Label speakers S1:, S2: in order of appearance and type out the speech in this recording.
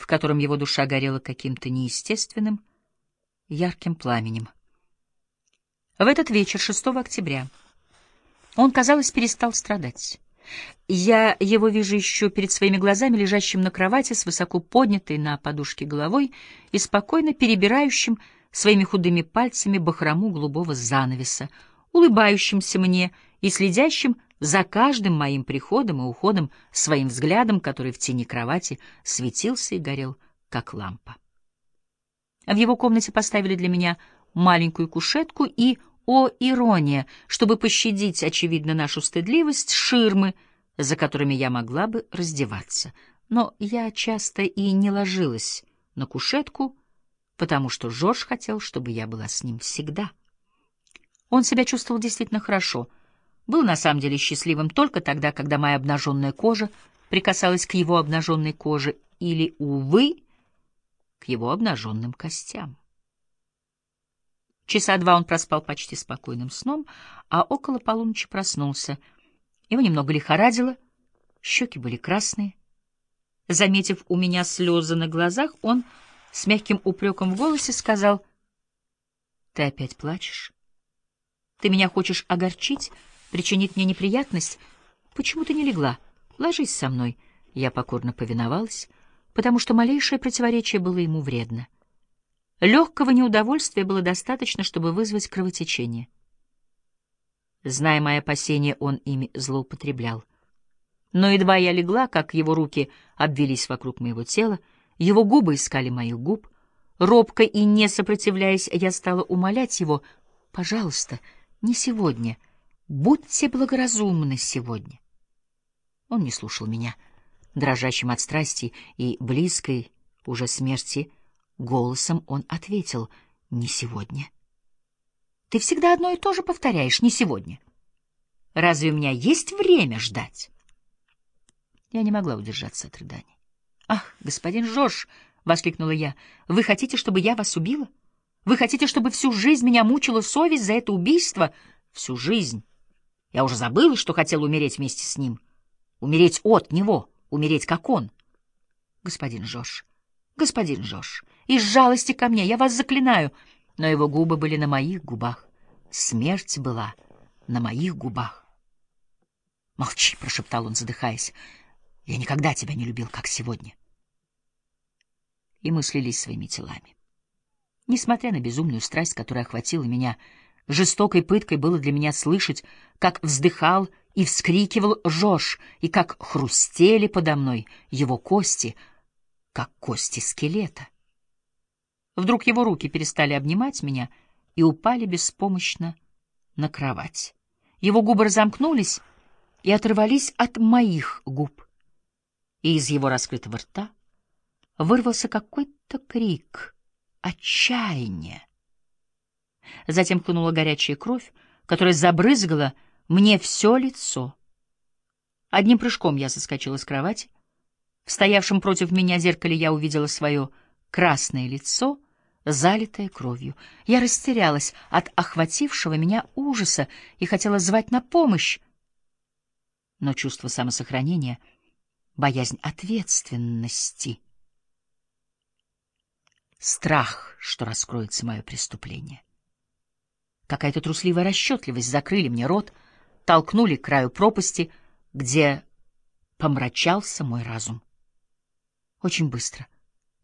S1: в котором его душа горела каким-то неестественным, ярким пламенем. В этот вечер, 6 октября, он, казалось, перестал страдать. Я его вижу еще перед своими глазами, лежащим на кровати с высоко поднятой на подушке головой и спокойно перебирающим своими худыми пальцами бахрому голубого занавеса, улыбающимся мне и следящим за каждым моим приходом и уходом своим взглядом, который в тени кровати светился и горел, как лампа. В его комнате поставили для меня маленькую кушетку и, о ирония, чтобы пощадить, очевидно, нашу стыдливость, ширмы, за которыми я могла бы раздеваться. Но я часто и не ложилась на кушетку, потому что Жорж хотел, чтобы я была с ним всегда. Он себя чувствовал действительно хорошо, был на самом деле счастливым только тогда, когда моя обнаженная кожа прикасалась к его обнаженной коже или, увы, к его обнаженным костям. Часа 2 он проспал почти спокойным сном, а около полуночи проснулся. Его немного лихорадило, щеки были красные. Заметив у меня слезы на глазах, он с мягким упреком в голосе сказал: «Ты опять плачешь? Ты меня хочешь огорчить, причинить мне неприятность? Почему ты не легла? Ложись со мной». Я покорно повиновалась, потому что малейшее противоречие было ему вредно. Легкого неудовольствия было достаточно, чтобы вызвать кровотечение. Зная мои опасения, он ими злоупотреблял. Но едва я легла, как его руки обвились вокруг моего тела, его губы искали моих губ. Робко и не сопротивляясь, я стала умолять его: «Пожалуйста, не сегодня. Будьте благоразумны сегодня». Он не слушал меня. Дрожащим от страсти и близкой уже смерти голосом он ответил: «Не сегодня. Ты всегда одно и то же повторяешь: не сегодня. Разве у меня есть время ждать?» Я не могла удержаться от рыданий. «Ах, господин Жорж!» — воскликнула я. «Вы хотите, чтобы я вас убила? Вы хотите, чтобы всю жизнь меня мучила совесть за это убийство? Всю жизнь. Я уже забыла, что хотела умереть вместе с ним. Умереть от него, умереть как он. Господин Жорж, из жалости ко мне, я вас заклинаю». Но его губы были на моих губах. Смерть была на моих губах. «Молчи», — прошептал он, задыхаясь. «Я никогда тебя не любил, как сегодня». И мы слились своими телами. Несмотря на безумную страсть, которая охватила меня, жестокой пыткой было для меня слышать, как вздыхал и вскрикивал Жорж, и как хрустели подо мной его кости, как кости скелета. Вдруг его руки перестали обнимать меня и упали беспомощно на кровать. Его губы разомкнулись и оторвались от моих губ, и из его раскрытого рта вырвался какой-то крик отчаяния. Затем хлынула горячая кровь, которая забрызгала мне все лицо. Одним прыжком я соскочила с кровати. В стоявшем против меня зеркале я увидела свое красное лицо, залитое кровью. Я растерялась от охватившего меня ужаса и хотела звать на помощь. Но чувство самосохранения, боязнь ответственности, страх, что раскроется мое преступление, какая-то трусливая расчетливость закрыли мне рот, толкнули к краю пропасти, где помрачался мой разум. Очень быстро,